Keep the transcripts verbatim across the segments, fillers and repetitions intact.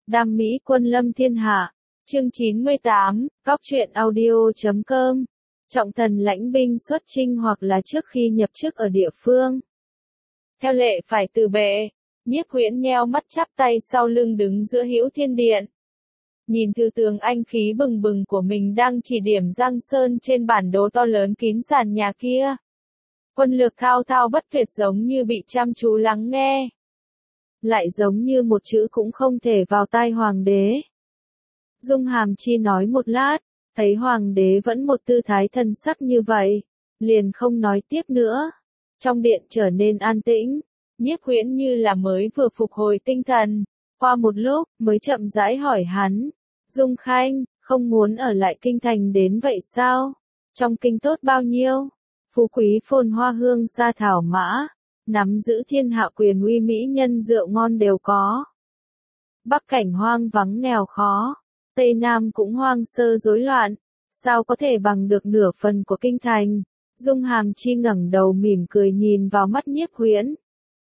Đam mỹ quân lâm thiên hạ. Chương chín mươi tám, Cóc truyện audio chấm com. Trọng thần lãnh binh xuất chinh hoặc là trước khi nhập chức ở địa phương. Theo lệ phải từ bệ, Nhiếp Huyễn nheo mắt chắp tay sau lưng đứng giữa Hữu Thiên Điện. Nhìn thư tướng anh khí bừng bừng của mình đang chỉ điểm Giang Sơn trên bản đồ to lớn kín sàn nhà kia. Quân lược thao thao bất tuyệt giống như bị chăm chú lắng nghe. Lại giống như một chữ cũng không thể vào tai hoàng đế. Dung Hàm Chi nói một lát, thấy hoàng đế vẫn một tư thái thần sắc như vậy, liền không nói tiếp nữa. Trong điện trở nên an tĩnh, Nhiếp Huyễn như là mới vừa phục hồi tinh thần, qua một lúc mới chậm rãi hỏi hắn, Dung Khanh, không muốn ở lại kinh thành đến vậy sao? Trong kinh tốt bao nhiêu? Phú quý phồn hoa hương sa thảo mã, nắm giữ thiên hạ quyền uy mỹ nhân rượu ngon đều có. Bắc cảnh hoang vắng nghèo khó, Tây Nam cũng hoang sơ rối loạn, sao có thể bằng được nửa phần của kinh thành? Dung Hàm Chi ngẩng đầu mỉm cười nhìn vào mắt Nhiếp Huyễn.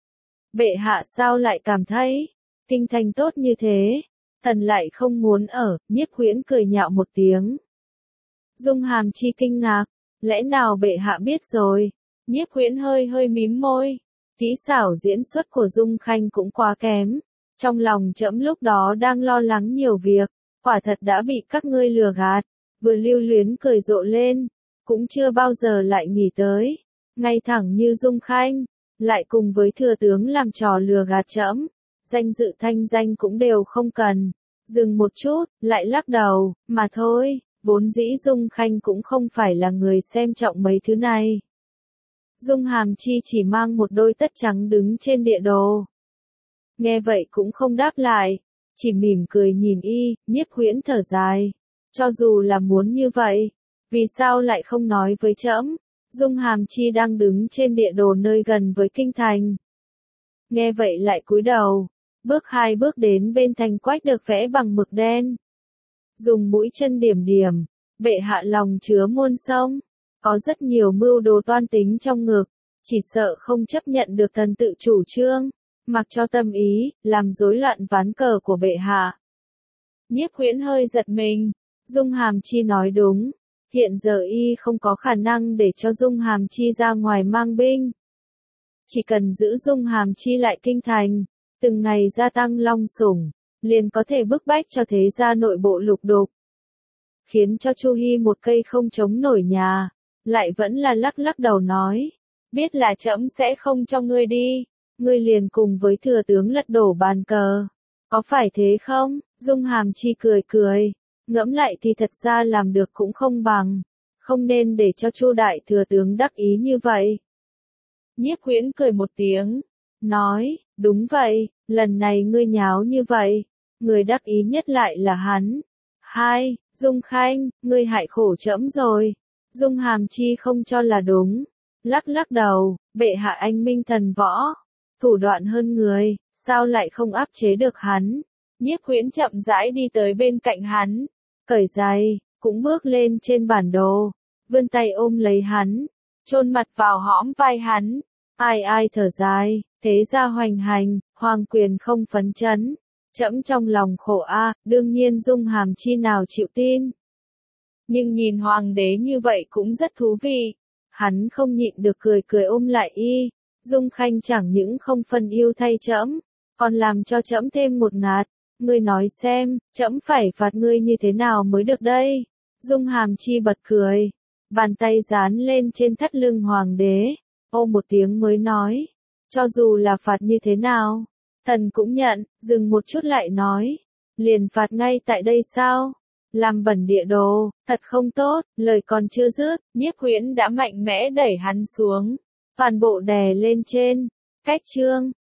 Bệ hạ sao lại cảm thấy kinh thành tốt như thế, thần lại không muốn ở? Nhiếp Huyễn cười nhạo một tiếng. Dung Hàm Chi kinh ngạc, lẽ nào bệ hạ biết rồi? Nhiếp Huyễn hơi hơi mím môi, kỹ xảo diễn xuất của Dung Khanh cũng quá kém. Trong lòng trẫm lúc đó đang lo lắng nhiều việc, quả thật đã bị các ngươi lừa gạt. Vừa lưu luyến cười rộ lên, cũng chưa bao giờ lại nghĩ tới, ngay thẳng như Dung Khanh, lại cùng với thừa tướng làm trò lừa gạt trẫm, danh dự thanh danh cũng đều không cần. Dừng một chút, lại lắc đầu, mà thôi, vốn dĩ Dung Khanh cũng không phải là người xem trọng mấy thứ này. Dung Hàm Chi chỉ mang một đôi tất trắng đứng trên địa đồ. Nghe vậy cũng không đáp lại, chỉ mỉm cười nhìn y. Nhiếp Huyễn thở dài, cho dù là muốn như vậy, vì sao lại không nói với trẫm? Dung Hàm Chi đang đứng trên địa đồ nơi gần với kinh thành. Nghe vậy lại cúi đầu, bước hai bước đến bên thành quách được vẽ bằng mực đen. Dùng mũi chân điểm điểm, bệ hạ lòng chứa muôn sông, có rất nhiều mưu đồ toan tính trong ngực, chỉ sợ không chấp nhận được thần tự chủ trương, mặc cho tâm ý, làm rối loạn ván cờ của bệ hạ. Nhiếp Huyễn hơi giật mình, Dung Hàm Chi nói đúng, hiện giờ y không có khả năng để cho Dung Hàm Chi ra ngoài mang binh. Chỉ cần giữ Dung Hàm Chi lại kinh thành, từng ngày gia tăng long sủng, liền có thể bức bách cho thế gia nội bộ lục đục. Khiến cho Chu Hi một cây không chống nổi nhà, lại vẫn là lắc lắc đầu nói, biết là trẫm sẽ không cho ngươi đi, ngươi liền cùng với thừa tướng lật đổ bàn cờ. Có phải thế không? Dung Hàm Chi cười cười, ngẫm lại thì thật ra làm được cũng không bằng, không nên để cho Chu đại thừa tướng đắc ý như vậy. Nhiếp Huyễn cười một tiếng, nói, đúng vậy, lần này ngươi nháo như vậy, người đắc ý nhất lại là hắn. Hai, Dung Khanh, ngươi hại khổ trẫm rồi. Dung Hàm Chi không cho là đúng, lắc lắc đầu, bệ hạ anh minh thần võ, thủ đoạn hơn người, sao lại không áp chế được hắn? Nhiếp Huyễn chậm rãi đi tới bên cạnh hắn, cởi giày, cũng bước lên trên bản đồ, vươn tay ôm lấy hắn, chôn mặt vào hõm vai hắn. Ai ai thở dài, thế gia hoành hành, hoàng quyền không phấn chấn, trẫm trong lòng khổ a. Đương nhiên Dung Hàm Chi nào chịu tin. Nhưng nhìn hoàng đế như vậy cũng rất thú vị. Hắn không nhịn được cười cười ôm lại y. Dung Khanh chẳng những không phân yêu thay trẫm, còn làm cho trẫm thêm một ngạt. Ngươi nói xem, trẫm phải phạt ngươi như thế nào mới được đây? Dung Hàm Chi bật cười, bàn tay dán lên trên thắt lưng hoàng đế, ô một tiếng mới nói, cho dù là phạt như thế nào, thần cũng nhận. Dừng một chút lại nói, liền phạt ngay tại đây sao? Làm bẩn địa đồ, thật không tốt. Lời còn chưa dứt, Nhiếp Huyễn đã mạnh mẽ đẩy hắn xuống, toàn bộ đè lên trên. Cách chương